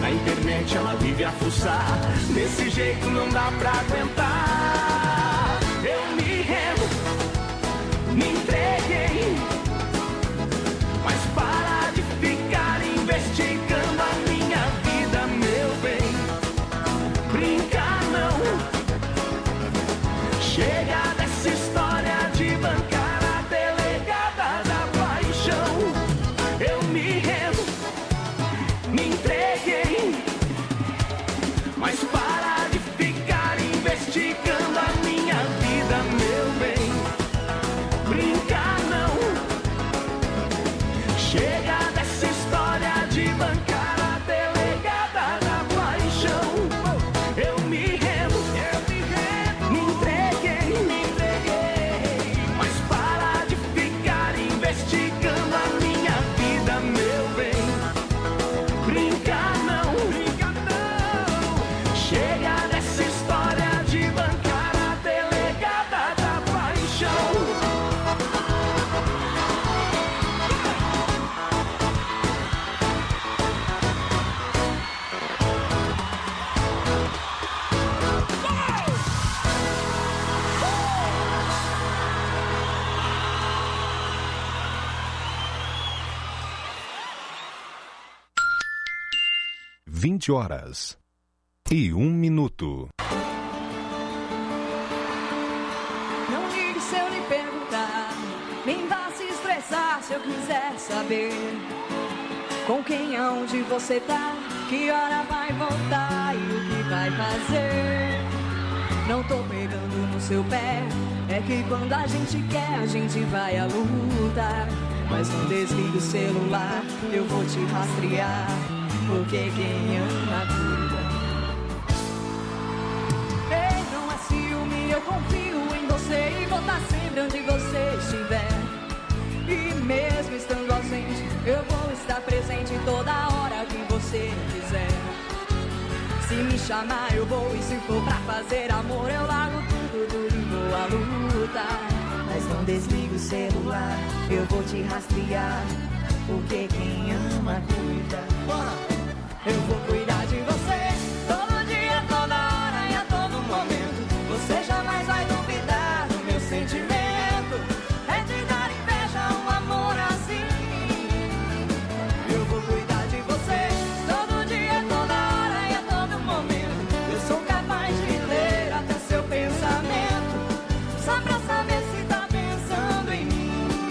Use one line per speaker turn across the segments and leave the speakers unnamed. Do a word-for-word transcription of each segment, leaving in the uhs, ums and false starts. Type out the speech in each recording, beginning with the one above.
Na internet ela vive a fuçar, desse jeito não dá pra aguentar. Eu me rendo, me entreguei, mas para de ficar investigando a minha vida, meu bem. Brincar não, chega dessa história de bancar a delegada da paixão. Eu me rendo, me entreguei, mas para de ficar investigando a minha vida, meu bem. Brincar não, chega dessa história de bancar a delegada da paixão. Eu me rendo, eu me rendo, me entreguei, me entreguei, mas para de ficar investigando a minha vida, meu bem. Brincar não, brincar não, chega dessa história de bancar a delegada da paixão.
Vinte horas e um minuto.
Não ligue se eu lhe perguntar, nem vá se estressar se eu quiser saber com quem, aonde você tá, que hora vai voltar e o que vai fazer. Não tô pegando no seu pé, é que quando a gente quer a gente vai à luta. Mas não desligue o celular, eu vou te rastrear, porque quem ama cuida. Ei, não é ciúme, eu confio em você e vou estar sempre onde você estiver. E mesmo estando ausente, eu vou estar presente toda hora que você quiser. Se me chamar eu vou, e se for pra fazer amor eu largo tudo, tudo e vou à luta. Mas não desligue o celular, eu vou te rastrear, porque quem ama cuida. Eu vou cuidar de você todo dia, toda hora e a todo momento. Você jamais vai duvidar do meu sentimento. É de dar inveja um amor assim. Eu vou cuidar de você todo dia, toda hora e a todo momento. Eu sou capaz de ler até seu pensamento, só pra saber se tá pensando em mim.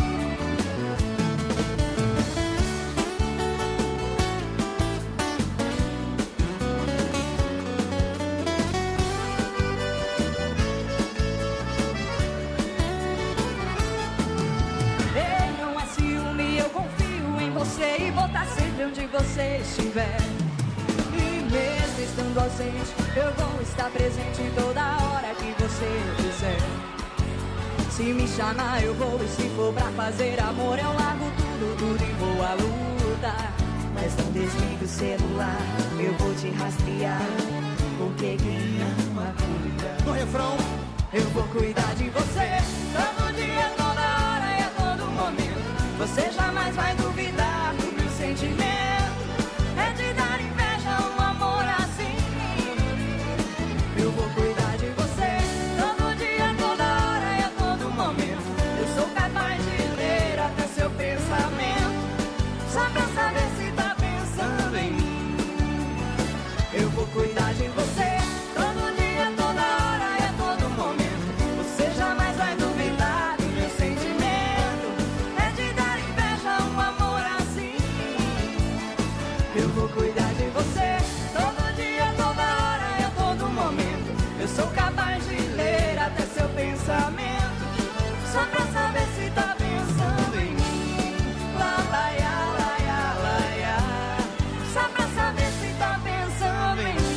E vou estar sempre onde você estiver. E mesmo estando ausente, eu vou estar presente toda hora que você quiser. Se me chamar eu vou, e se for pra fazer amor eu largo tudo, tudo e vou à luta. Mas não desligue o celular, eu vou te rastrear, porque quem ama cuida. No refrão, eu vou cuidar de você todo dia, toda hora e a todo momento. Você jamais vai duvidar do meu sentimento. É de dar inveja um amor assim. Eu vou cuidar de você todo dia, toda hora e a todo momento. Eu sou capaz de ler até seu pensamento, só pra saber se tá pensando em mim. Eu vou cuidar de você todo dia, toda hora e a todo momento. Você jamais vai duvidar do meu sentimento. É de dar inveja um amor assim. Eu vou cuidar de você todo dia, toda hora e a todo momento. Eu sou capaz de ler até seu pensamento, só pra saber se tá pensando em mim. Lá, lá, ya, lá, ya, lá, ya. Só pra saber se tá pensando em mim.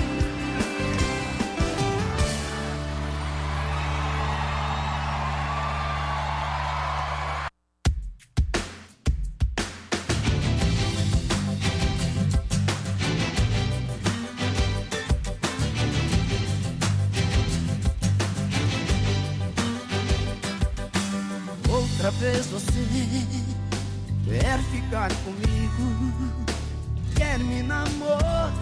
Outra vez você quer ficar comigo, quer me namorar.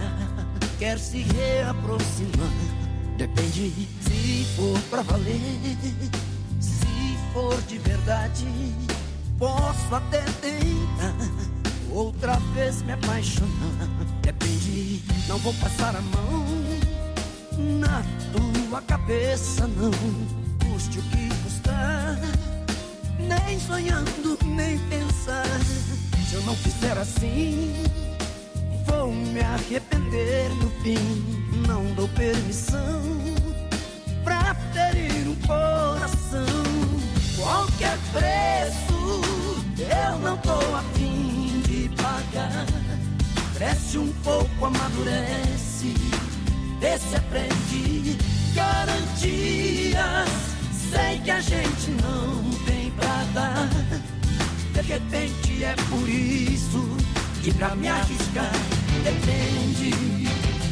quer se reaproximar. Depende se for pra valer. Se for de verdade, posso até tentar outra vez me apaixonar. Depende, não vou passar a mão na tua cabeça, não. Custe o que custar, nem sonhando, nem pensar. Se eu não fizer assim, vou me arrepender no fim. Não dou permissão pra ferir um coração. Qualquer preço eu não tô a fim de pagar. Cresce um pouco, amadurece, vê se aprende. Garantias, sei que a gente não tem pra dar. De repente é por isso que pra me arriscar depende.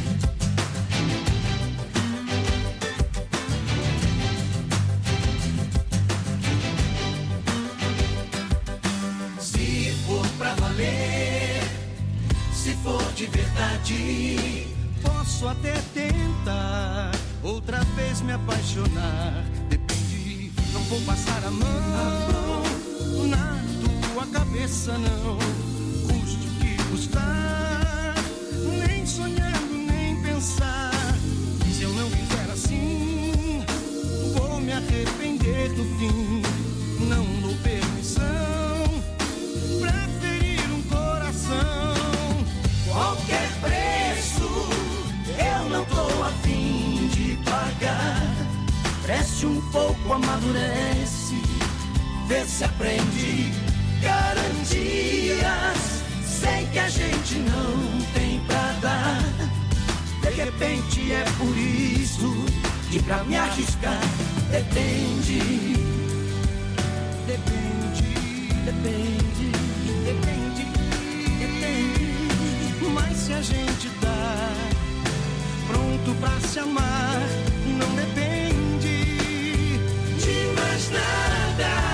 Se for pra valer, se for de verdade, posso até tentar outra vez me apaixonar. Depende, não vou passar a mão na tua cabeça, não. Custe o que custar, nem sonhando, nem pensar. Se eu não fizer assim, vou me arrepender no fim. Não dou permissão pra ferir um coração. Qualquer preço eu não tô a fim de pagar. Cresce um pouco, amadurece, vê se aprende. Garantias, sei que a gente não tem pra dar. De repente é por isso que pra me arriscar depende. Depende, depende, depende, depende. Mas se a gente tá pronto pra se amar, não depende de mais nada.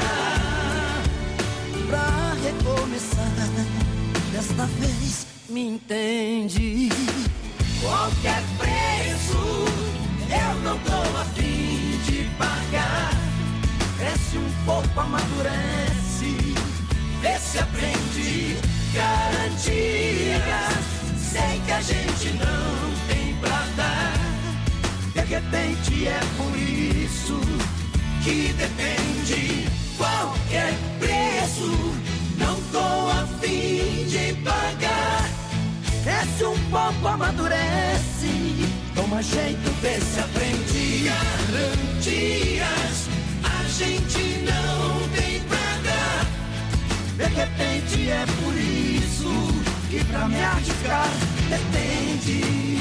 Pra recomeçar, desta vez me entende. Qualquer preço eu não tô a fim de pagar. Cresce um pouco, amadurece, vê se aprende. Garantias, sei que a gente não tem pra dar. De repente é por isso que depende. Qualquer preço não tô a fim de pagar. Cresce um pouco, amadurece, toma jeito, vê se aprende. Garantias, a gente não tem pra dar. De repente é por isso que pra me arriscar depende.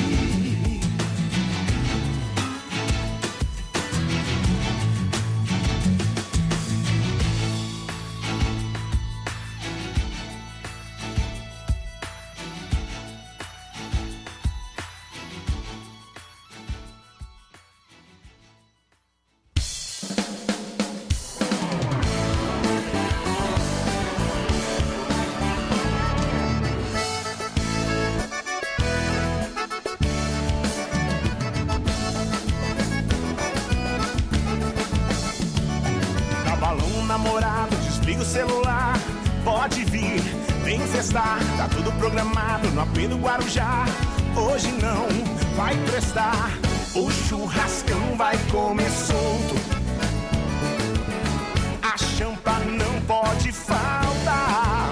Namorado, desliga o celular, pode vir, vem festar, tá tudo programado no A P do Guarujá. Hoje não vai prestar, o churrascão vai comer solto, a champa não pode faltar.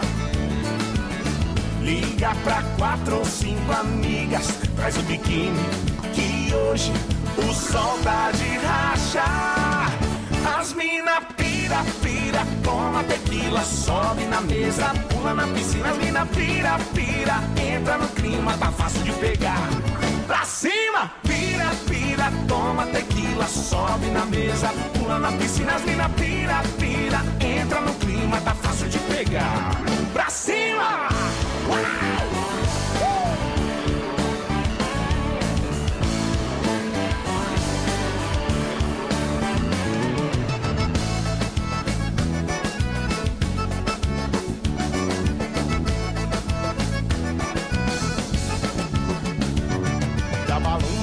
Liga pra quatro ou cinco amigas, traz o biquíni, que hoje o sol tá de rachar. As mina pira, pira, toma tequila, sobe na mesa, pula na piscina. As mina pira, pira, entra no clima, tá fácil de pegar. Pra cima, pira, pira, toma tequila, sobe na mesa, pula na piscina. As mina pira, pira, entra no clima, tá fácil de pegar. Pra cima! Uau!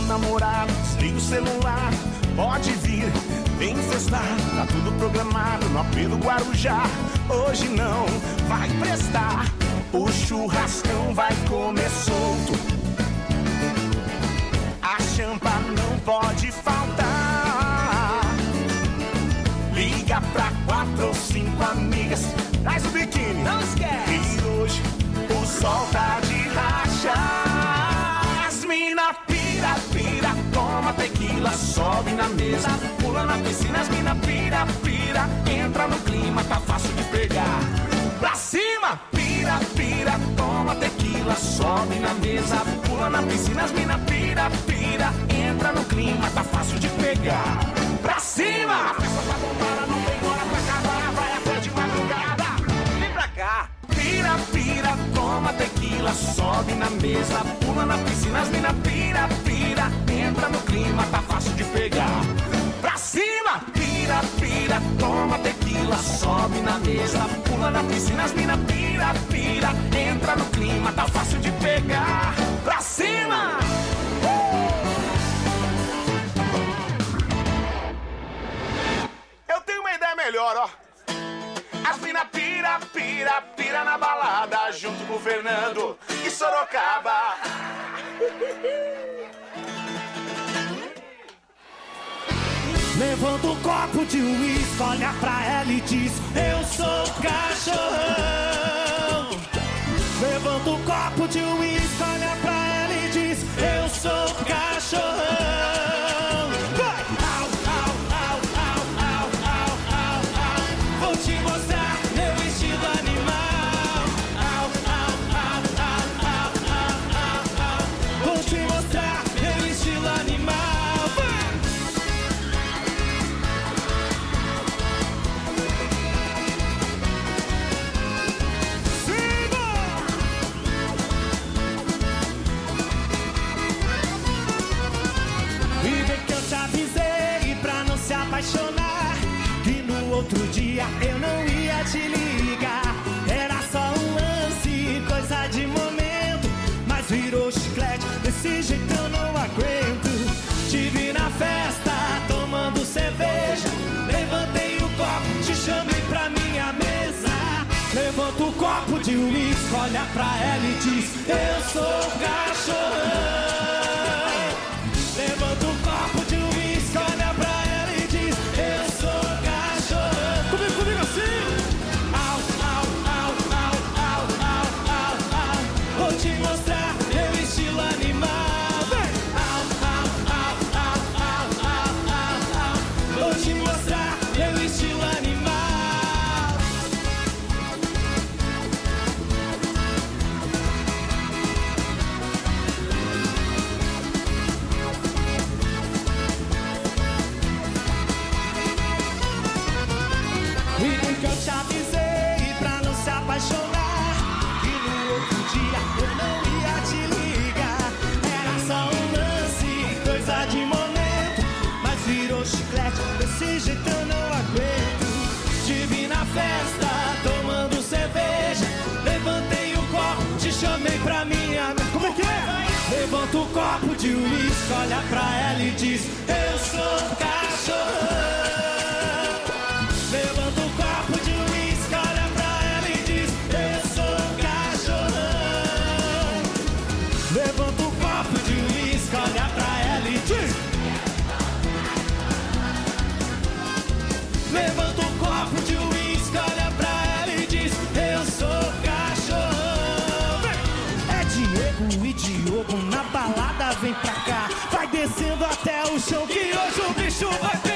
namorado, desliga o celular, pode vir, vem festar, tá tudo programado no A P do Guarujá. Hoje não vai prestar, o churrascão vai comer solto, a champa não pode faltar. Liga pra quatro ou cinco amigas, traz o biquíni, não esquece, e hoje o sol tá de rachar. As mina pira, pira, toma tequila, sobe na mesa, pula na piscina. As mina pira, pira, entra no clima, tá fácil de pegar. Pra cima, pira, pira, toma tequila, sobe na mesa, pula na piscina. As mina pira, pira, entra no clima, tá fácil de pegar. Pra cima! A festa tá bombada, não tem hora pra acabar, vai até de madrugada. Vem pra cá! Pira, pira, toma tequila, sobe na mesa, pula na piscina. As mina pira, pira, entra no clima, tá fácil de pegar. Pra cima! Pira, pira, toma tequila, sobe na mesa, pula na piscina. As mina pira, pira, entra no clima, tá fácil de pegar. Pra cima! Eu tenho uma ideia melhor, ó. As mina pira, pira, pira na balada, junto com o Fernando e Sorocaba.
Levanta o copo de uísque, olha pra ela e diz: eu sou cachorrão. Levanta o copo de uísque, olha pra ela e diz: eu sou cachorrão. Vai! Au, au, au, au, au, au, au, au. Vou te mostrar meu estilo animal. Au, au, au, au, au, au, au, au. Vou te mostrar meu estilo animal. Vai! Apaixonar, que no outro dia eu não ia te ligar. Era só um lance, coisa de momento, mas virou chiclete, desse jeito eu não aguento. Te vi na festa, tomando cerveja, levantei o copo, te chamei pra minha mesa. Levanta o copo de uísque, olha pra ela e diz: eu sou cachorrão. Levanta o copo de uísque, olha pra ela. Eu sou cachorro. Comigo, comigo assim. Au, au, au, au, au, au, au, au. Vou te mostrar meu estilo animal. Vem. Au, au, au, au, au, au, au, au. Vou te mostrar meu estilo animal. E que eu te avisei pra não se apaixonar, que no outro dia eu não ia te ligar. Era só um lance, coisa de momento, mas virou chiclete, desse jeito eu não aguento. Te vi na festa, tomando cerveja, levantei o copo, te chamei pra minha mesa. Como é que é? Levanta o copo de uísque, olha pra ela e diz: eu sou cachorro. Levanta o copo de uísque, olha pra ela e diz: eu sou cachorrão. Levanta o copo de uísque, olha pra ela e diz: levanta o copo de uísque, olha pra ela e diz: eu sou cachorrão. É Diego e Diogo na balada, vem pra cá. Vai descendo até o chão que hoje o bicho vai pegar.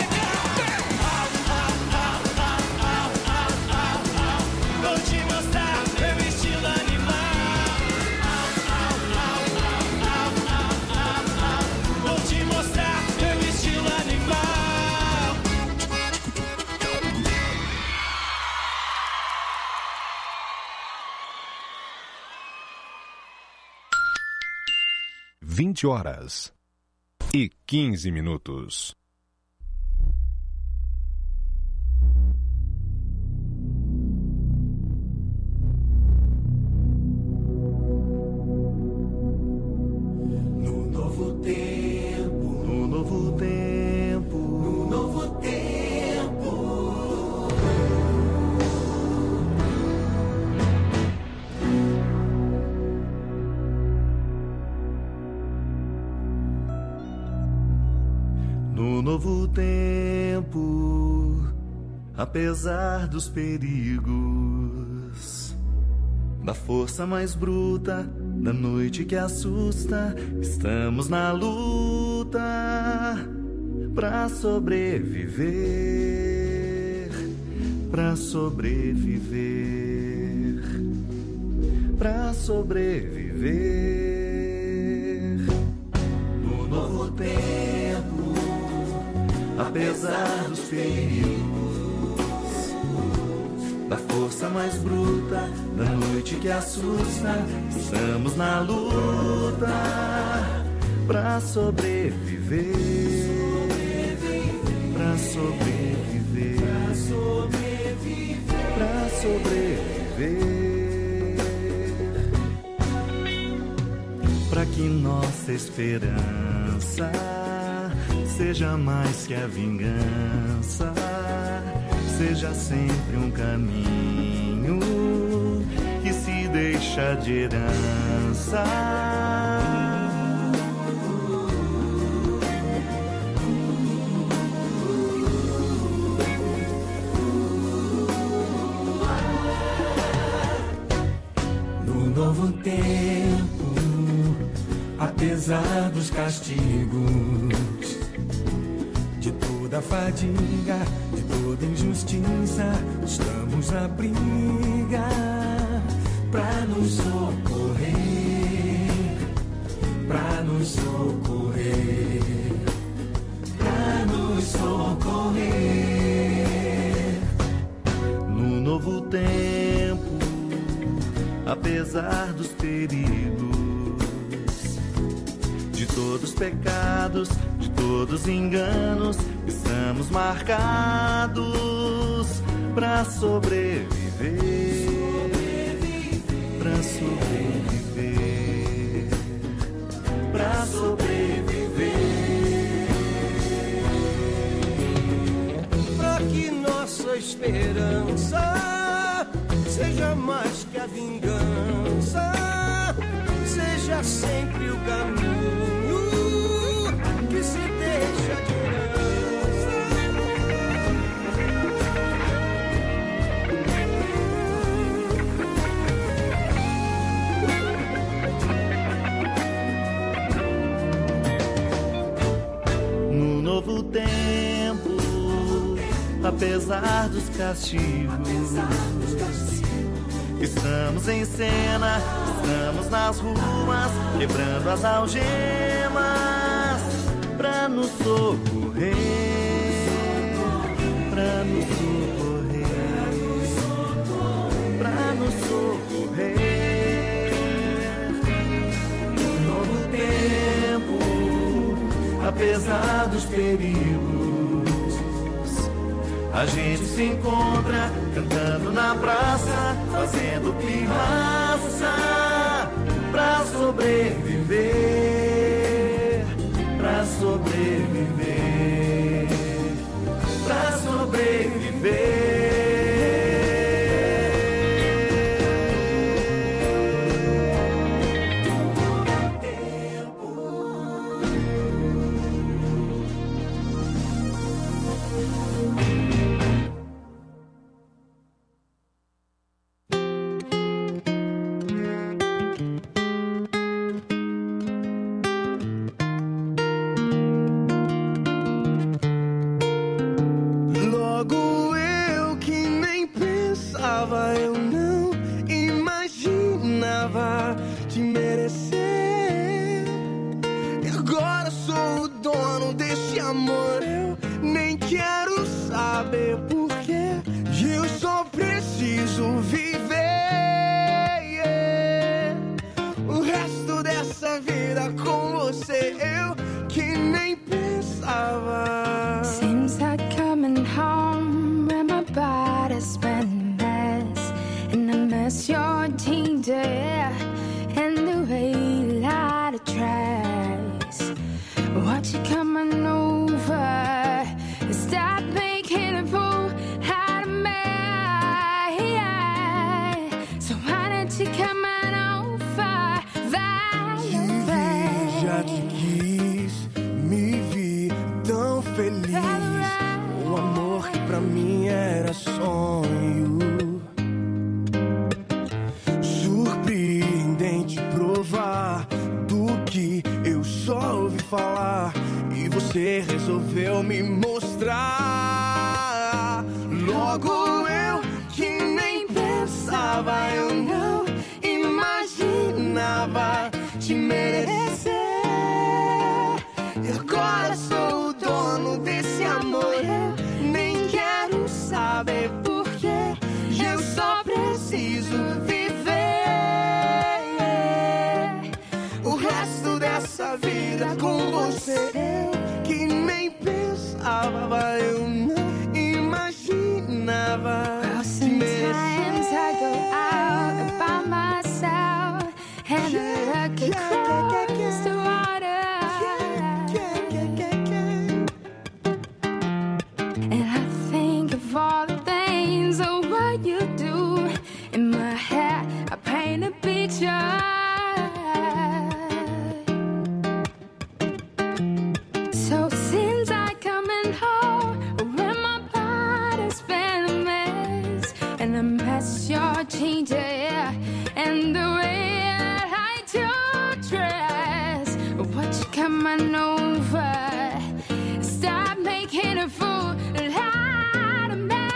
Vou te mostrar meu estilo animal. Au, au, au, au, au, au, au, au. Vou te mostrar meu estilo animal.
Vinte horas e quinze minutos.
No novo tempo No novo tempo, apesar dos perigos, da força mais bruta, da noite que assusta, estamos na luta pra sobreviver, pra sobreviver, pra sobreviver. No novo tempo, apesar dos perigos, da força mais bruta, da noite que assusta, estamos na luta pra sobreviver, pra sobreviver, pra sobreviver, pra que nossa esperança seja mais que a vingança, seja sempre um caminho que se deixa de herança. No novo tempo, apesar dos castigos, de toda fadiga, de toda injustiça, estamos na briga pra nos socorrer, pra nos socorrer, pra nos socorrer. No novo tempo, apesar dos perigos, de todos os pecados, de todos os enganos, estamos marcados pra sobreviver, pra sobreviver, pra sobreviver,
pra que nossa esperança seja mais que a vingança, seja sempre o caminho que se deixa de herança.
No novo tempo, apesar dos castigos, estamos em cena, estamos nas ruas, quebrando as algemas pra nos socorrer, pra nos socorrer, pra nos socorrer. No novo tempo, apesar dos perigos, a gente se encontra cantando na praça, fazendo pirraça pra sobreviver, pra sobreviver, pra sobreviver.
Já te quis, me vi tão
que eu só ouvi falar e você resolveu me mostrar. Logo eu que nem pensava, eu não imaginava te merecer. E agora sou o dono desse amor, eu nem quero saber porquê. Eu só preciso viver o resto dessa vida com você. Eu que nem pensava, eu não imaginava.
Sometimes I go out by myself and I look across the water, and I think of all the things of what you do. In my head I paint a picture. So since I coming home, when my body's been a mess, and a mess you're changing, yeah, and the way that I do dress, what you coming over? Stop making a fool out of me.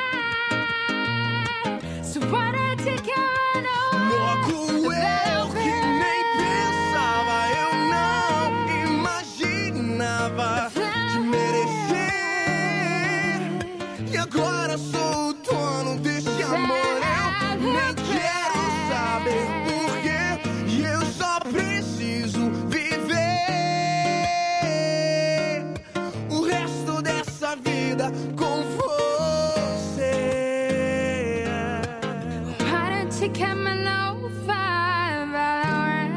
So what did you coming over?
Logo eu que nem pensava, eu não imaginava te merecer. E agora sou o dono desse amor, eu nem quero saber porquê. E eu só preciso viver o resto dessa vida com você.
Why don't you come on over, Valerie?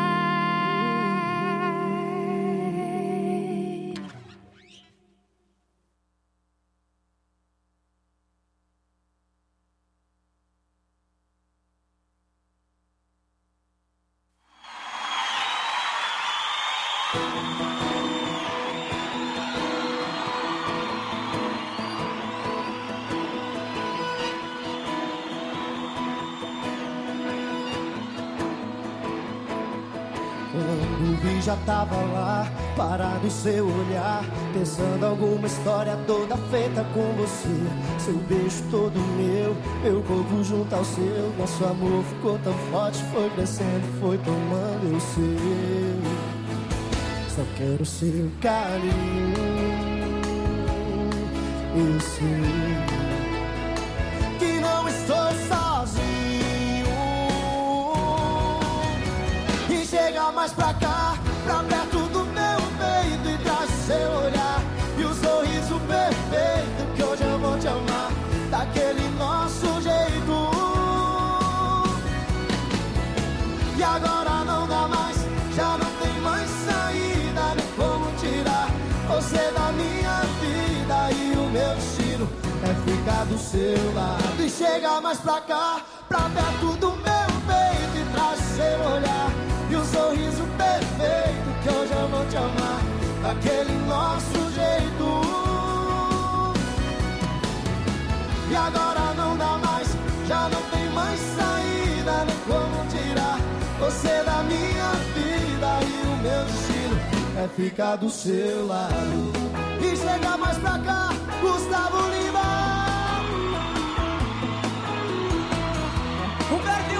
Quando vi já tava lá, parado em seu olhar, pensando alguma história toda feita com você. Seu beijo todo meu, meu corpo junto ao seu. Nosso amor ficou tão forte, foi crescendo, foi tomando eu sei. Só quero seu carinho, eu sei que não estou sozinho. E chega mais pra cá, pra perto do meu peito, e traz o seu olhar e o sorriso perfeito, que hoje eu vou te amar daquele nosso jeito. E agora não dá mais, já não tem mais saída, nem como tirar você da minha vida. E o meu destino é ficar do seu lado. E chega mais pra cá, pra perto do meu peito, e traz o seu olhar e o sorriso perfeito, que hoje eu vou te amar daquele nosso jeito. E agora não dá mais, já não tem mais saída, nem como tirar você da minha vida. E o meu destino é ficar do seu lado. E chega mais pra cá, Gustavo Lima. Humberto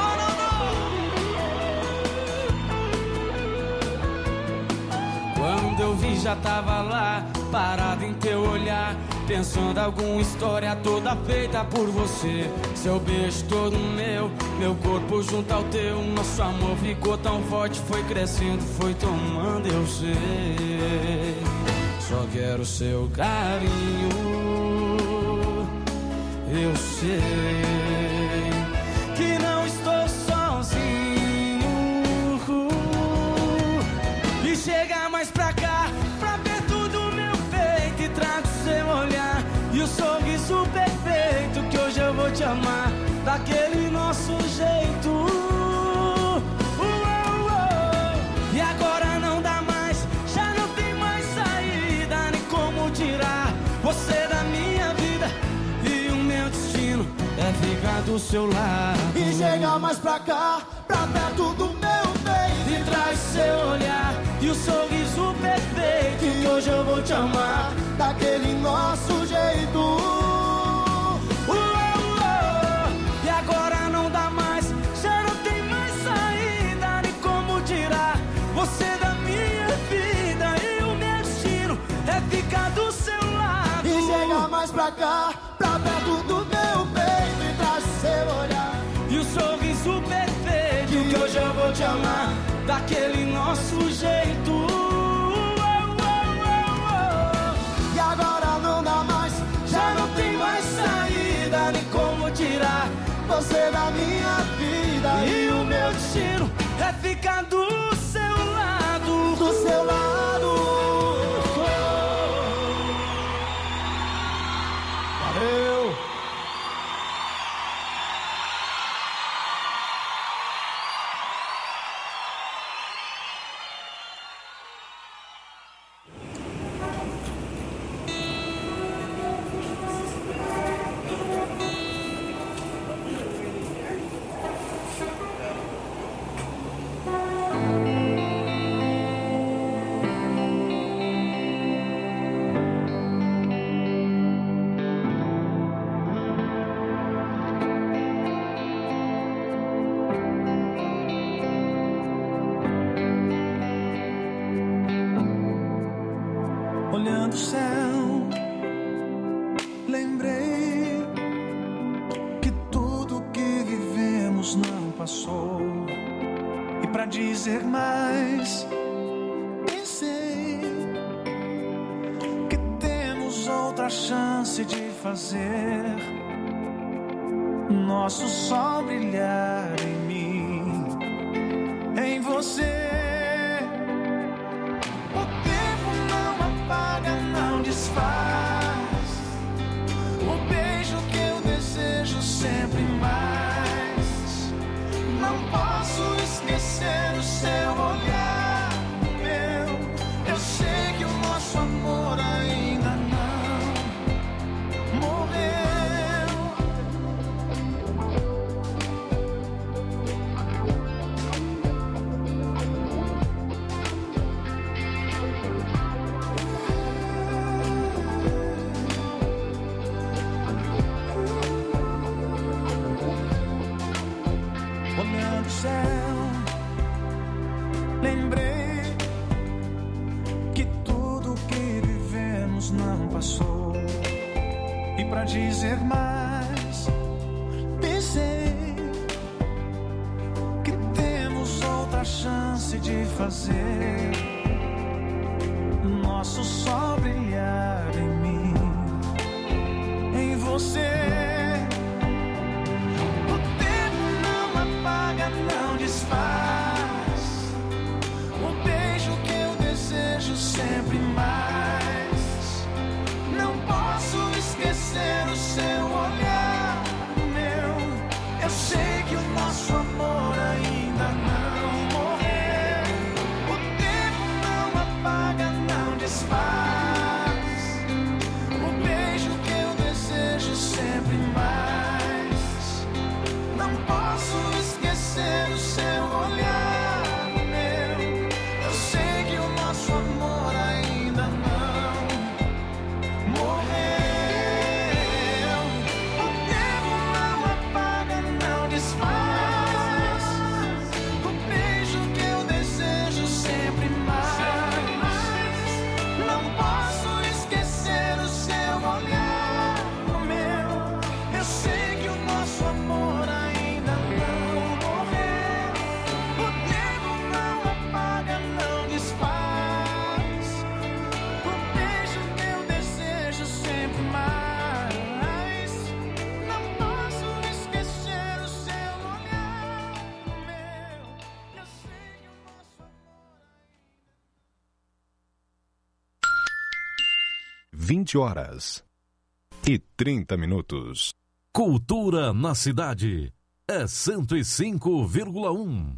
Quando eu vi já tava lá, parado em teu olhar, pensando alguma história toda feita por você. Seu beijo todo meu, meu corpo junto ao teu. Nosso amor ficou tão forte, foi crescendo, foi tomando eu sei. Só quero seu carinho, eu sei que não estou sozinho. E chega mais pra cá, pra perto do meu peito, e trago seu olhar e o sorriso perfeito, que hoje eu vou te amar daquele nosso jeito. Uou, uou. E agora não dá mais, já não tem mais saída, nem como tirar você da minha vida. E o meu destino é ficar do seu lado.
E chega mais pra cá, pra perto do meu peito,
e traz seu olhar
e o sorriso perfeito. E hoje eu vou te amar daquele nosso jeito. Uh, uh, uh. E agora não dá mais, já não tem mais saída, nem como tirar você da minha vida. E o meu destino é ficar do seu lado. E chega mais pra cá, pra perto do meu peito, e traz o seu olhar e o sorriso perfeito. E hoje eu vou te amar daquele nosso jeito. E agora não dá mais, já não tem mais saída, nem como tirar você da minha vida. E o meu destino é ficar do seu lado, do seu lado. Valeu! Olhando o céu, lembrei que tudo que vivemos não passou. E pra dizer mais, pensei que temos outra chance de fazer nosso sol brilhar em mim, em você. Não desfaz o beijo que eu desejo sempre mais. Não posso esquecer o seu olhar meu. Eu sei que o nosso amor ainda não morreu. Olhando o céu, lembrei que tudo que vivemos não passou. E pra dizer mais, pensei que temos outra chance de fazer nosso sol brilhar em mim, em você. Não desfaz o beijo que eu desejo sempre mais. Não posso esquecer o seu olhar meu. Eu sei que o nosso amor ainda não morreu. O tempo não apaga, não desfaz o beijo que eu desejo sempre mais. Não posso esquecer o seu olhar meu. Eu sei que o nosso amor ainda não morreu. O tempo não apaga, não desfaz o beijo que eu desejo sempre mais. Não posso esquecer o seu olhar meu. Eu sei que o nosso amor ainda não morreu. O tempo não apaga, não desfaz o beijo que eu desejo sempre mais. Não posso esquecer o seu olhar meu. Eu sei que o nosso amor.
vinte horas e trinta minutos.
Cultura na cidade é cento e cinco vírgula um.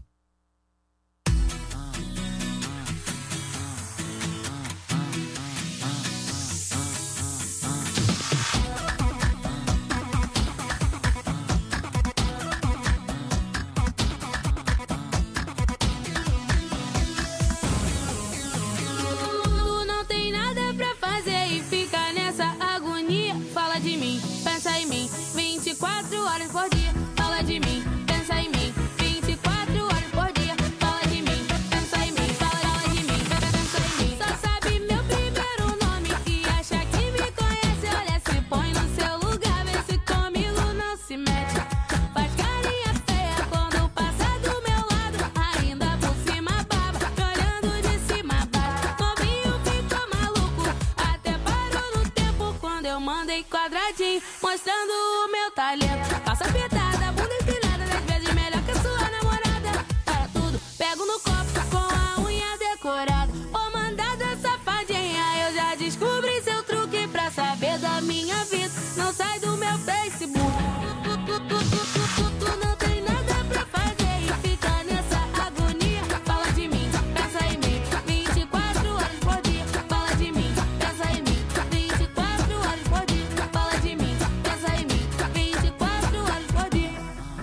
mostrando o meu talento. Calça apertada, bunda empinada, dez vezes melhor que a sua namorada. Para tudo, pego no copo com a unha decorada. Ô mandada safadinha, eu já descobri seu truque pra saber da minha vida. Não sai do meu Facebook. Tu, tu, tu, tu, tu, tu, tu não tem nada pra fazer e fica nessa agonia. Fala de mim, pensa em mim, vinte e quatro horas por dia. Fala de mim, pensa em mim, vinte e quatro horas por dia. Fala de mim, pensa em mim, vinte e quatro horas por dia.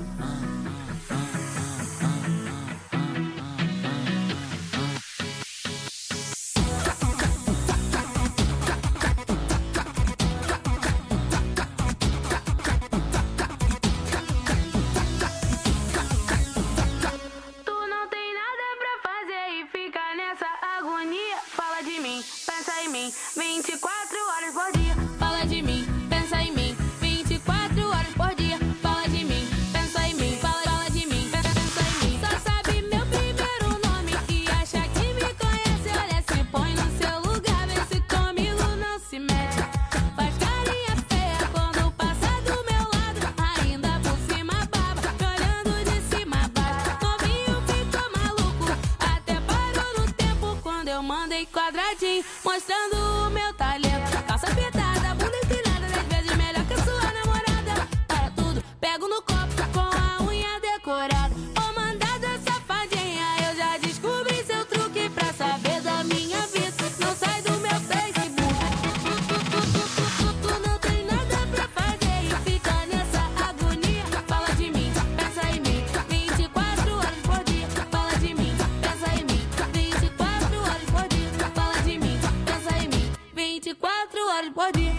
Tu não tem nada pra fazer e fica nessa agonia. Fala de mim, pensa em mim, vinte e quatro horas por dia. Fala de mim, pensa em mim, vinte e quatro horas por dia. Fala de mim, pensa em mim, fala, fala de mim, pensa em mim. Só sabe meu primeiro nome e acha que me conhece. Olha, se põe no seu lugar, vê se comigo não se mete. Faz carinha feia quando passa do meu lado, ainda por cima baba, me olhando de cima a baixo. Novinho ficou maluco, até parou no tempo quando eu mandei quadradinho, mostrando o meu talento. Calça apertada, bunda empinada, dez vezes melhor que a sua namorada. Para tudo, pego no copo com a unha decorada. Ô mandada safadinha, eu já descobri seu truque pra saber da minha vida. Não sai do meu Facebook. Tu, tu, tu, tu, tu, tu, tu não tem nada pra fazer e fica nessa agonia. Fala de mim, pensa em mim, vinte e quatro horas por dia. Fala de mim, pensa em mim, vinte e quatro horas por dia. Fala de mim, pensa em mim, vinte e quatro horas por dia.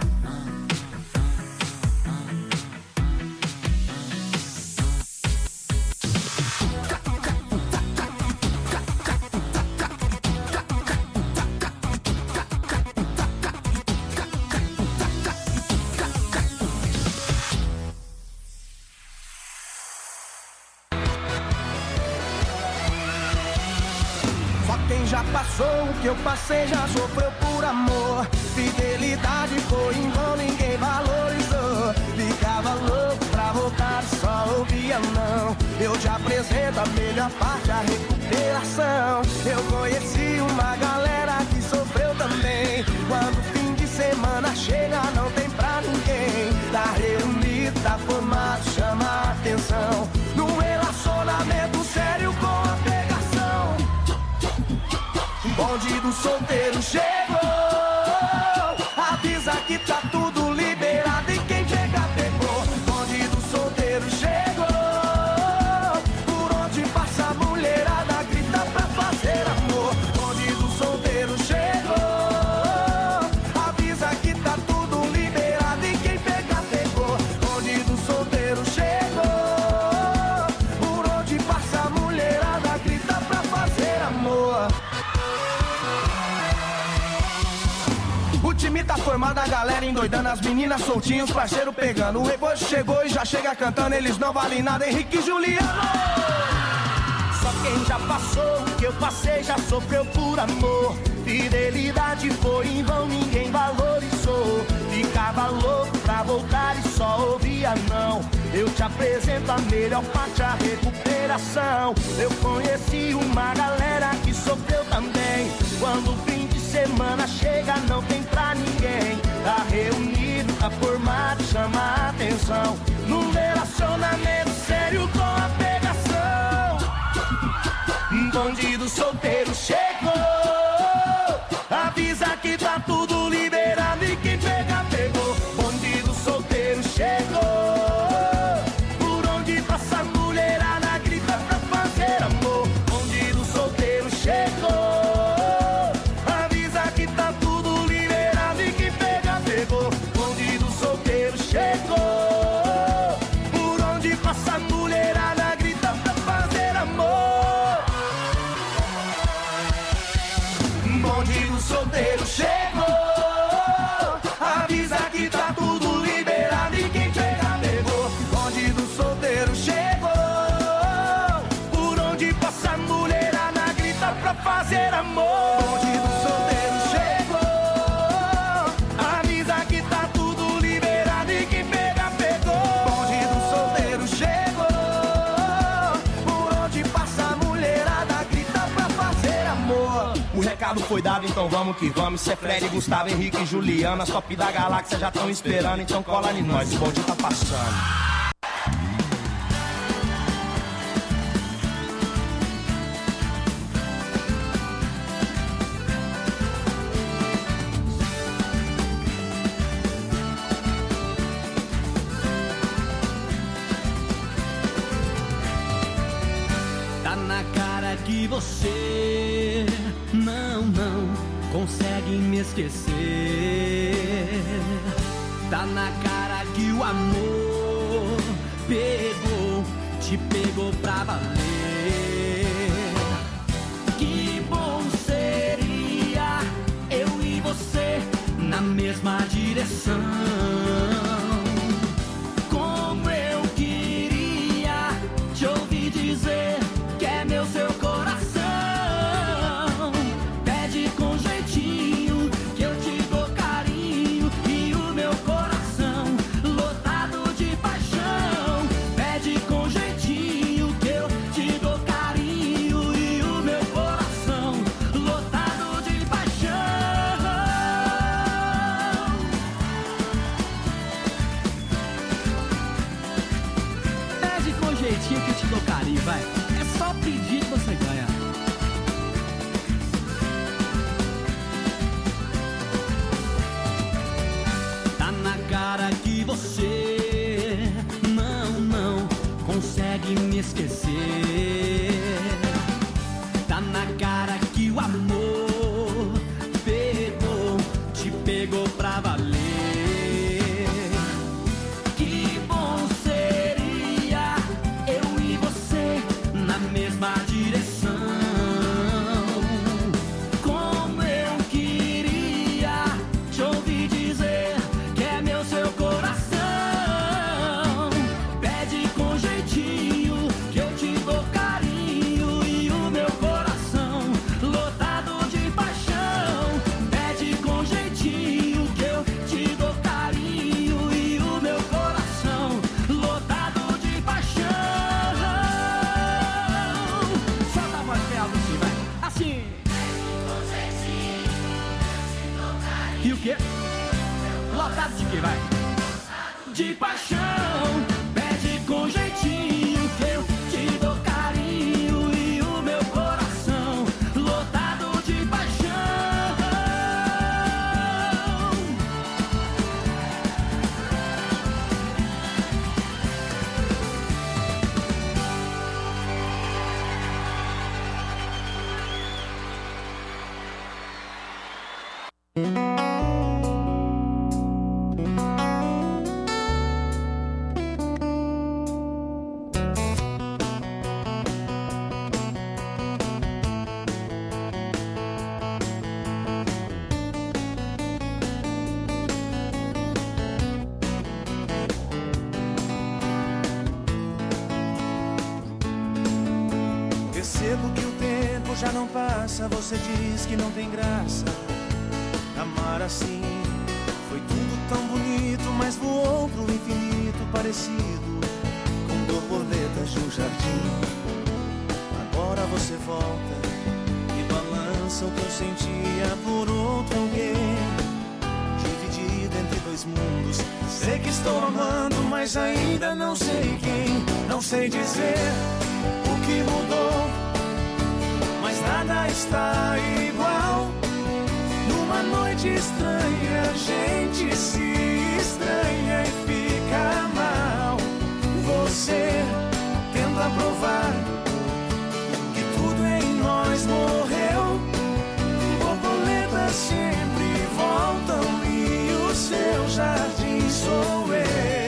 Só quem já passou o que eu passei já sofreu por amor. Fidelidade foi em vão, ninguém valorizou. Ficava louco pra voltar, só ouvia não. Eu te apresento a melhor parte, a recuperação. Eu conheci uma galera que sofreu também. Quando o fim de semana chega, não tem pra ninguém. Tá reunido, tá formado, chama a atenção. Num relacionamento sério com a pegação. Bonde do solteiro chegou. Avisa que tá tudo liberado e quem chega pegou. Bonde do solteiro chegou. Por onde passa a mulherada grita pra fazer amor. Bonde do solteiro chegou. Avisa que tá tudo liberado e quem pega pegou. Bonde do solteiro chegou. Por onde passa a mulherada grita pra fazer amor. O time tá formado, a galera endoidando, as meninas soltinhas, parceiro pegando. O Revojo chegou e já chega cantando, eles não valem nada, Henrique e Juliano. Só quem já passou o que eu passei já sofreu por amor. Fidelidade foi em vão, ninguém valorizou. Ficava louco pra voltar e só ouvia não. Eu te apresento a melhor parte, a recuperação. Eu conheci uma galera que sofreu também. Quando o fim de semana chega, não tem pra ninguém. Tá reunido, tá formado, chama a atenção. Num relacionamento sério com a pegação. Bandido solteiro chegou. Avisa que tá tudo liberado e quem pega pegou. Bandido solteiro chegou. Por onde passa a mulherada grita pra fazer amor. Bandido solteiro chegou. Avisa que tá tudo liberado e quem pega pegou. Bandido solteiro chegou. Por onde passa a mulherada grita pra fazer amor. Bandido solteiro chegou. Avisa que tá tudo liberado e quem pega pegou. Bandido solteiro chegou. Por onde passa a mulherada grita pra fazer amor. Bandido solteiro chegou. Avisa que tá tudo liberado e quem O recado foi dado, então vamos que vamos. Cê Fred, Gustavo, Henrique e Juliana, as top da galáxia já tão esperando, então cola em nós, o bonde tá passando.
Que você não, não consegue me esquecer. Tá na cara que o amor pegou, te pegou pra valer. Que bom seria eu e você na mesma direção. Como eu queria te ouvir dizer que é meu seu coração. Pede com jeitinho que eu te dou carinho e o meu coração lotado de paixão. Pede com jeitinho que eu te dou carinho e o meu coração lotado de paixão. Pede com jeitinho que eu te dou carinho, vai. Só pedir que você ganha. Tá na cara que você não, não consegue me esquecer. Tá na cara que o amor pegou, te pegou pra valer. Que bom seria eu e você na mesma direção. Como eu queria te ouvir dizer que é meu seu coração. Pede com jeitinho que eu te dou carinho e o meu coração lotado de paixão. Pede com jeitinho que eu te dou carinho e o meu coração lotado de paixão. Assim. E o quê? Lotado de quê, vai? De paixão. Pede com jeitinho que eu te dou carinho e o meu coração lotado de paixão.
Percebo que o tempo já não passa, você diz que não tem graça. Amar assim foi tudo tão bonito, mas voou pro infinito parecido com borboletas de um jardim. Agora você volta e balança o que eu sentia por outro alguém, dividido entre dois mundos. Sei que estou amando, mas ainda não sei quem. Não sei dizer o que mudou, mas nada está igual. Numa noite estranha a gente se estranha e fica mal. Você tenta provar que tudo em nós morreu. Borboletas sempre voltam e o seu jardim sou eu.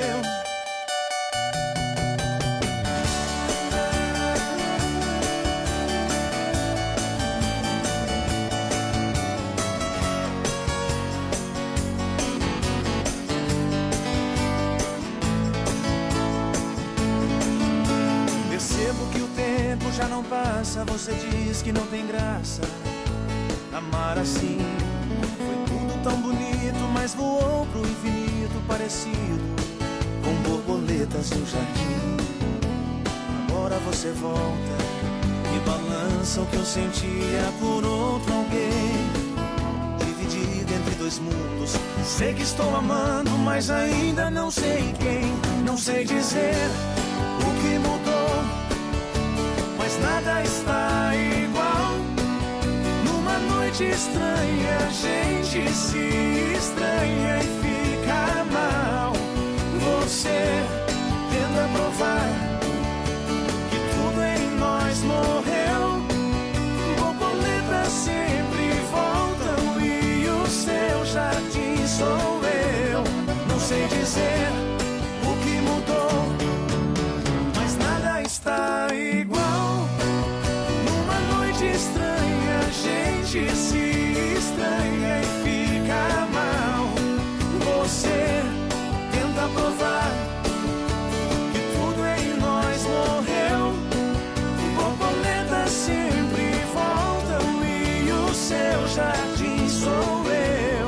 Já não passa, você diz que não tem graça. Amar assim foi tudo tão bonito, mas voou pro infinito parecido com borboletas no jardim. Agora você volta
que balança o que eu sentia por outro alguém, dividido entre dois mundos. Sei que estou amando, mas ainda não sei quem. Não sei dizer o que mudou, mas nada está igual. Numa noite estranha, a gente se estranha e fica mal. Você tenta provar que tudo em nós morreu. Borboletas sempre voltam e o seu jardim sou eu. Não sei dizer o que mudou, mas nada está igual. Numa noite estranha, a gente se estranha e fica mal. Você tenta provar que tudo em nós morreu. Borboletas sempre voltam e o seu jardim sou eu.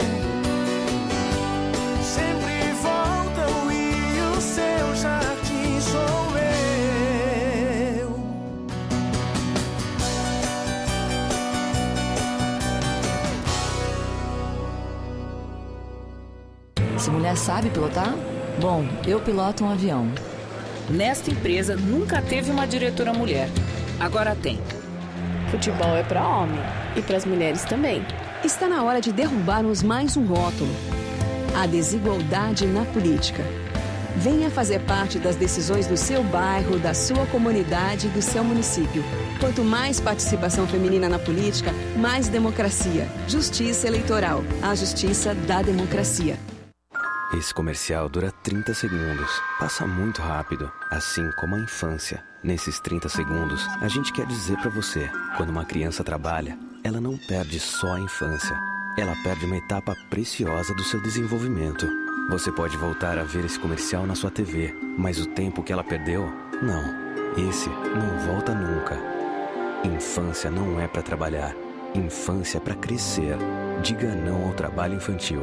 Sempre voltam e o seu jardim sou eu.
Essa mulher sabe pilotar? Bom, eu piloto um avião.
Nesta empresa nunca teve uma diretora mulher. Agora tem.
Futebol é para homem e para as mulheres também.
Está na hora de derrubarmos mais um rótulo: a desigualdade na política. Venha fazer parte das decisões do seu bairro, da sua comunidade e do seu município. Quanto mais participação feminina na política, mais democracia. Justiça Eleitoral. A justiça da democracia.
Esse comercial dura trinta segundos. Passa muito rápido, assim como a infância. Nesses trinta segundos, a gente quer dizer pra você: quando uma criança trabalha, ela não perde só a infância. Ela perde uma etapa preciosa do seu desenvolvimento. Você pode voltar a ver esse comercial na sua T V, mas o tempo que ela perdeu, não. Esse não volta nunca. Infância não é pra trabalhar. Infância é pra crescer. Diga não ao trabalho infantil.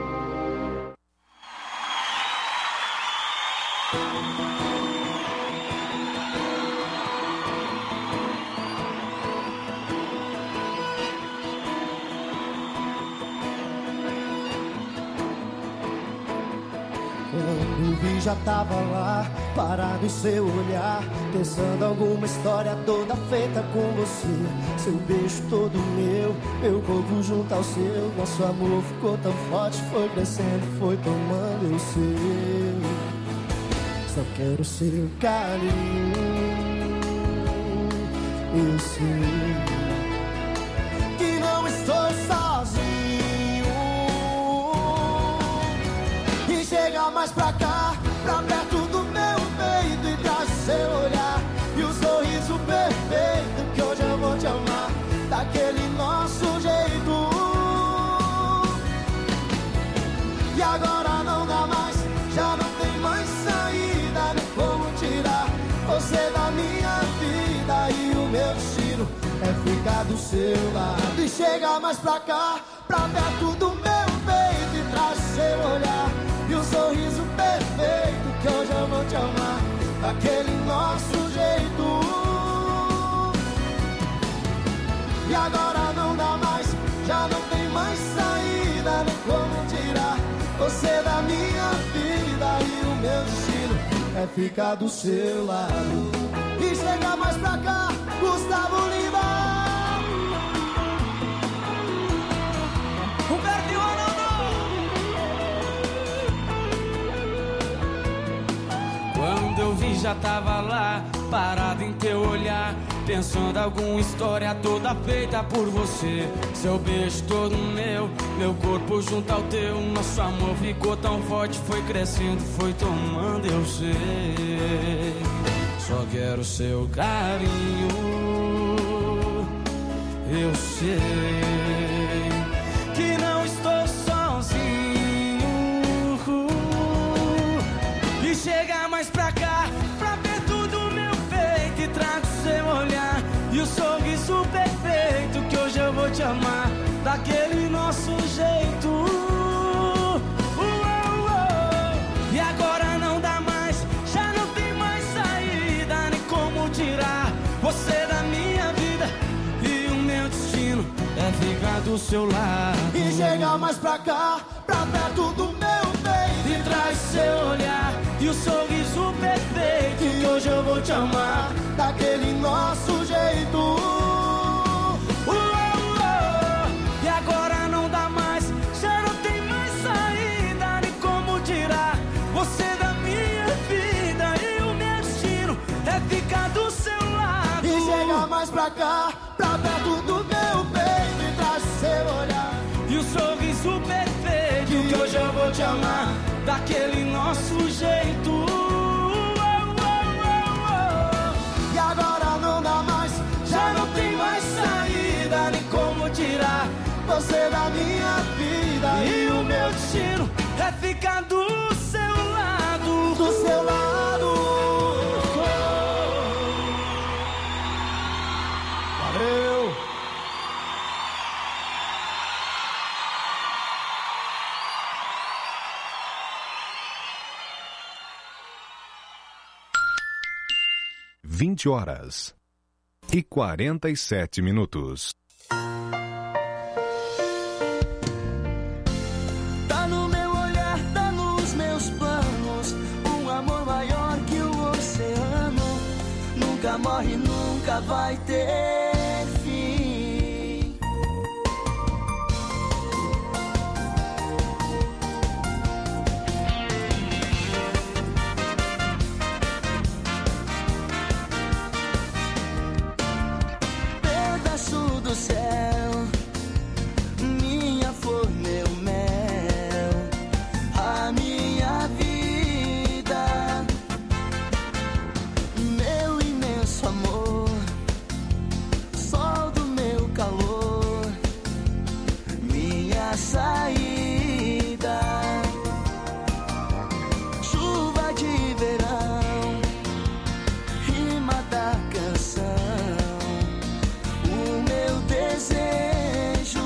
Quando vi já tava lá, parado em seu olhar, pensando alguma história toda feita com você. Seu beijo todo meu, meu corpo junto ao seu. Nosso amor ficou tão forte, foi crescendo, foi tomando eu sei. Só quero seu carinho, eu sei que não estou sozinho. E chega mais pra cá, pra perto do meu peito, e traz o seu olhar e o sorriso perfeito, que hoje eu vou te amar daquele nosso jeito. E agora não dá mais, já não tem mais saída, nem como tirar você da minha vida. E o meu destino é ficar do seu lado. E chega mais pra cá, pra perto do meu peito, e traz o seu olhar e o sorriso perfeito, que hoje eu vou te amar daquele nosso jeito. E agora não dá mais, já não tem mais saída, nem como tirar você da minha vida. E o meu destino é ficar do seu lado. E chega mais pra cá, Gustavo Lima. Humberto e Ronaldo.
Quando eu vi já tava lá, parado em teu olhar, pensando alguma história toda feita por você. Seu beijo todo meu, meu corpo junto ao teu. Nosso amor ficou tão forte, foi crescendo, foi tomando eu sei. Só quero seu carinho, eu sei que não estou sozinho. E chega mais pra cá, pra perto do meu peito, e trago seu olhar e o sorriso perfeito, que hoje eu vou te amar daquele nosso jeito. Uou, uou. E agora não dá mais, já não tem mais saída, nem como tirar você da minha vida. do seu lado.
E chega mais pra cá, pra perto do meu peito.
E traz seu olhar e o sorriso perfeito. Que hoje eu vou te amar
daquele nosso jeito.
Uh, uh, uh. E agora não dá mais, já não tem mais saída. Nem como tirar você da minha vida. E o meu destino é ficar do seu lado.
E chega mais pra cá, pra perto do meu peito. E traz seu olhar
e o sorriso perfeito. Que hoje eu vou te amar daquele nosso jeito. Oh, oh, oh, oh.
E agora não dá mais,
já não tem mais saída. Nem como tirar
você da minha vida.
E o meu destino é ficar do seu lado.
Do seu lado.
Valeu.
Vinte horas e quarenta e sete minutos.
Tá no meu olhar, tá nos meus planos. Um amor maior que o oceano. Nunca morre, nunca vai ter fim. Pedaço do céu, minha flor, meu mel, a minha vida, meu imenso amor, sol do meu calor, minha saída, chuva de verão, rima da canção, o meu desejo,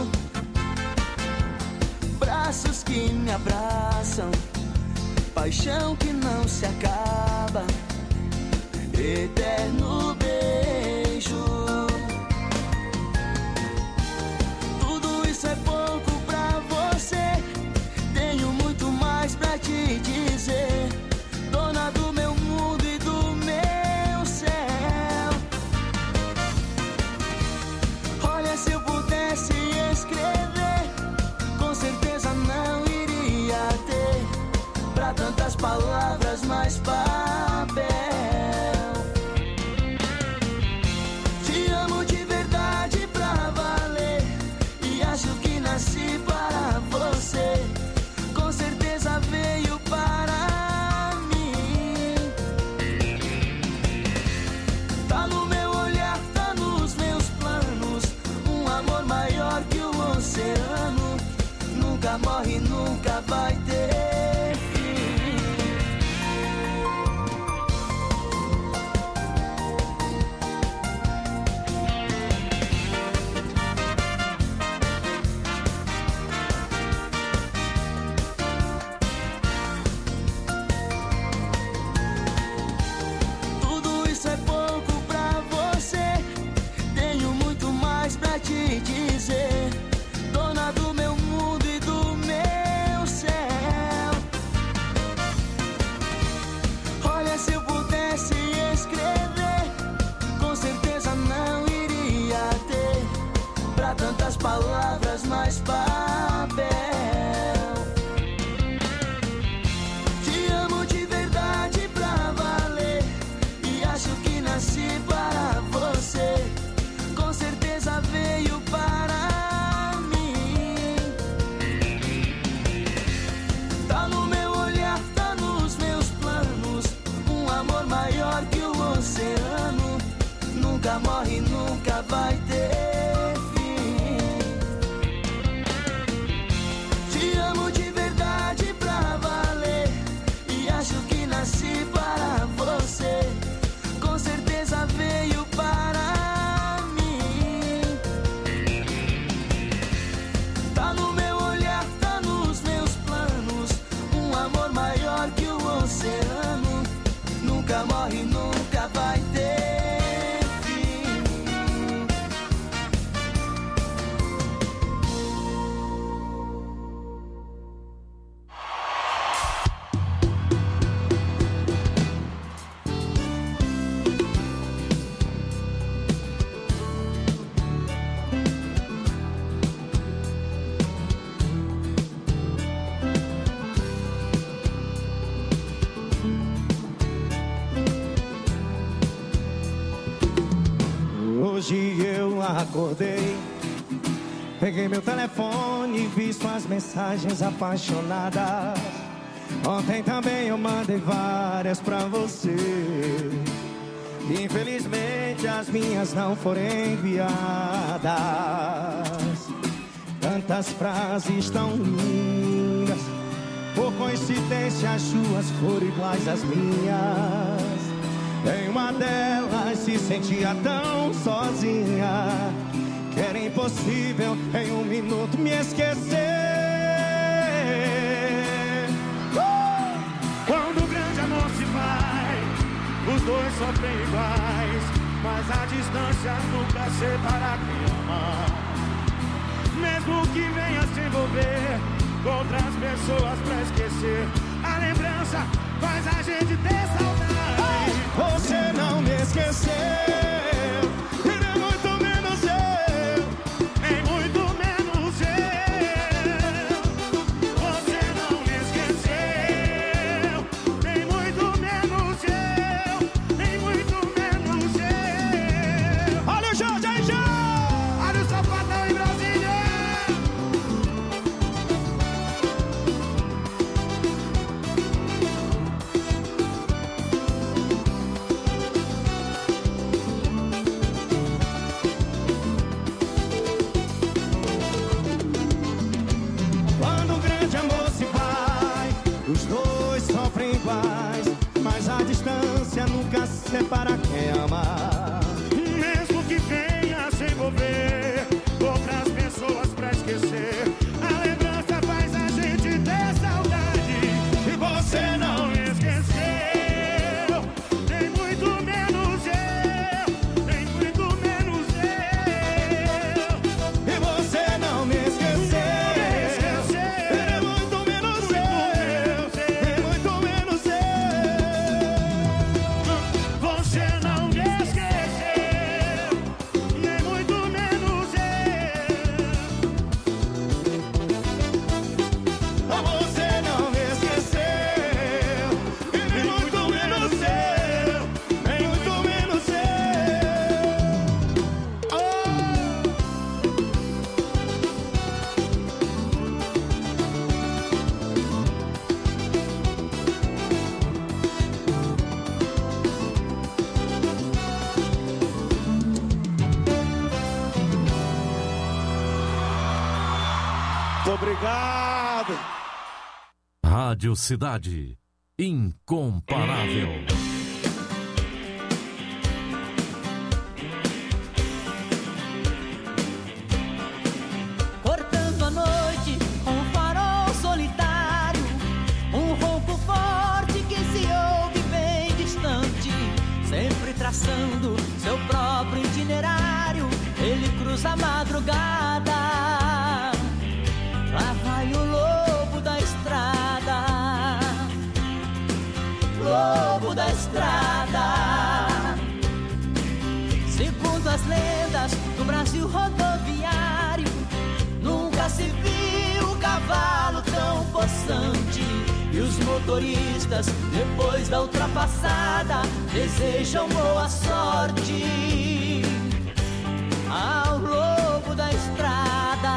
braços que me abraçam, paixão que não se acaba, eterno beijo. Tudo isso é pouco pra você, tenho muito mais pra te dizer, dona do meu mundo e do meu céu. Olha, se eu pudesse escrever, com certeza não iria ter pra tantas palavras mais papel. Te amo de verdade pra valer, e acho que nasci para você, com certeza veio para mim. Tá no meu olhar, tá nos meus planos, um amor maior que o oceano, nunca morre, nunca vai ter fim. Tudo isso é pouco pra você, tenho muito mais pra te dizer, dona do meu mundo e do meu céu. Olha, se eu pudesse escrever, com certeza não iria ter pra tantas palavras mais papel. Te amo de verdade pra valer, e acho que nasci para você, com certeza veio para mim. Tá no meu olhar, tá nos meus planos, um amor maior que o oceano, nunca morre, nunca vai ter fim. acordei, peguei meu telefone e vi suas mensagens apaixonadas. Ontem também eu mandei várias pra você. Infelizmente as minhas não foram enviadas. Tantas frases tão lindas, por coincidência as suas foram iguais às minhas. Em uma delas se sentia tão sozinha que era impossível em um minuto me esquecer. uh!
Quando o grande amor se vai, os dois sofrem iguais, mas a distância nunca separa quem ama. Mesmo que venha se envolver com outras pessoas pra esquecer, a lembrança faz a gente ter saudade.
Você não me esqueceu, e nem muito menos eu,
nem muito menos eu. Você não me esqueceu, nem muito menos eu, nem muito menos eu.
Olha o Jorge aí, já!
Olha o Sapatão em Brasília!
Nunca separa quem ama.
Mesmo que venha se envolver outras pessoas pra esquecer, a lembrança faz a gente ter saudade.
E você não
me esqueceu, nem muito menos eu, nem muito menos eu.
E você não me esqueceu, nem muito menos eu, nem muito menos eu.
Você não me esqueceu, nem muito menos eu.
Você não me esqueceu, e nem muito menos eu, nem muito menos eu. Oh!
Obrigado.
Rádio Cidade, incomparável.
Cortando a noite com um farol solitário, um ronco forte que se ouve bem distante, sempre traçando seu próprio itinerário. Ele cruza a madrugada. Lá vai o lobo da estrada, lobo da estrada. Segundo as lendas do Brasil rodoviário, nunca se viu um cavalo tão possante. E os motoristas, depois da ultrapassada, desejam boa sorte ao lobo da estrada,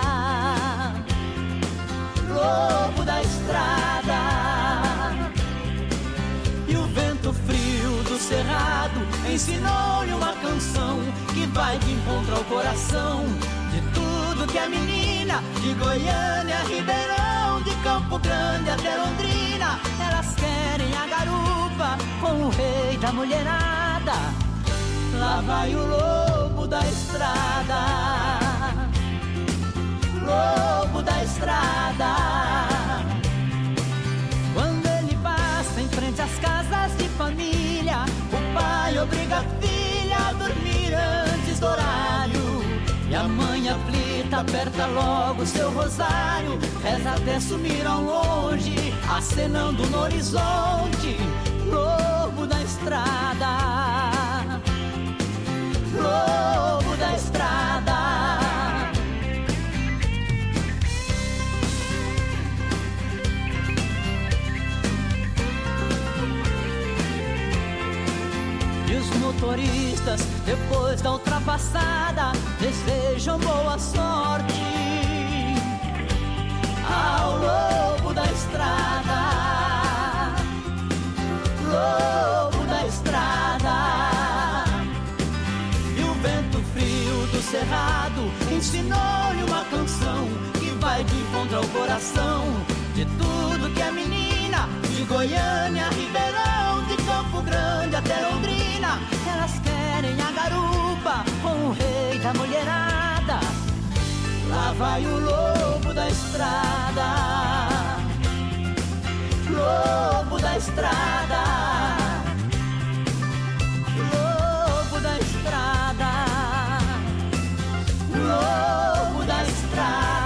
lobo da estrada. E o vento frio do cerrado ensinou-lhe uma canção que vai de encontro ao coração de tudo que é menina, de Goiânia a Ribeirão, de Campo Grande até Londrina. Elas querem a garupa com o rei da mulherada. Lá vai o lobo da estrada, lobo da estrada. Quando ele passa em frente às casas de família, o pai obriga a filha a dormir antes do horário. E a mãe aflita aperta logo seu rosário, reza até sumir ao longe, acenando no horizonte. Lobo da estrada, lobo da estrada. motoristas, depois da ultrapassada, desejam boa sorte ao lobo da estrada, lobo da estrada. E o vento frio do cerrado ensinou-lhe uma canção que vai de encontro ao coração de tudo que é menina, de Goiânia, Ribeirão, de Campo Grande até Londrina. Elas querem a garupa com o rei da mulherada. Lá vai o lobo da estrada, lobo da estrada, lobo da estrada, lobo da estrada.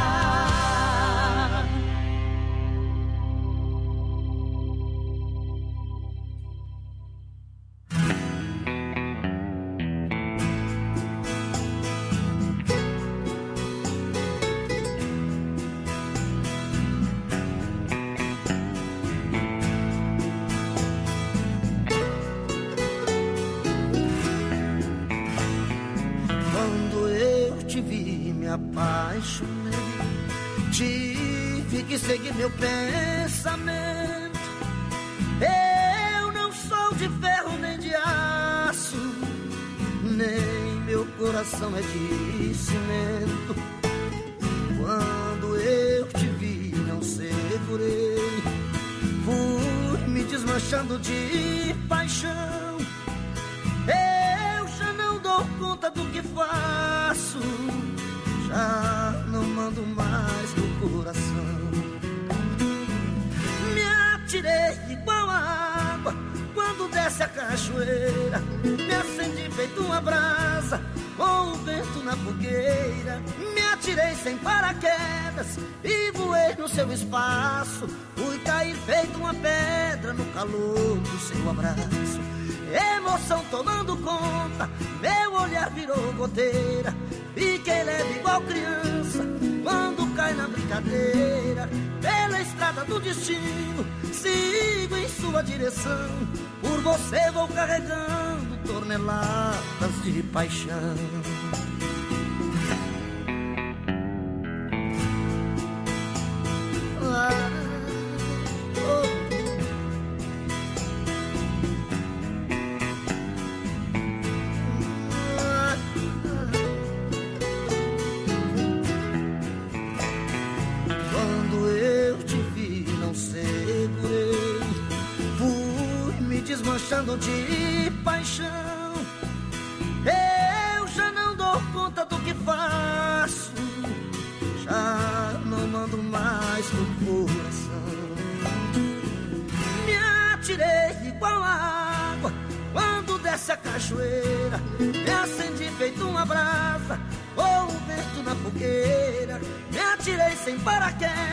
Apaixonei, tive que seguir meu pensamento. Eu não sou de ferro nem de aço, nem meu coração é de cimento. Quando eu te vi, não segurei, fui me desmanchando de paixão. Eu já não dou conta do que faço, já não mando mais no coração. Me atirei igual a água quando desce a cachoeira, me acendi feito uma brasa com o vento na fogueira. Me atirei sem paraquedas e voei no seu espaço, fui cair feito uma pedra no calor do seu abraço. Emoção tomando conta, meu olhar virou goteira, fiquei leve igual criança quando cai na brincadeira. Pela estrada do destino, sigo em sua direção, por você vou carregando toneladas de paixão. Ah, oh. Desmanchando de paixão, eu já não dou conta do que faço, já não mando mais no coração. Me atirei igual a água quando desce a cachoeira, me acendi feito uma brasa com o vento na fogueira. Me atirei sem paraquedas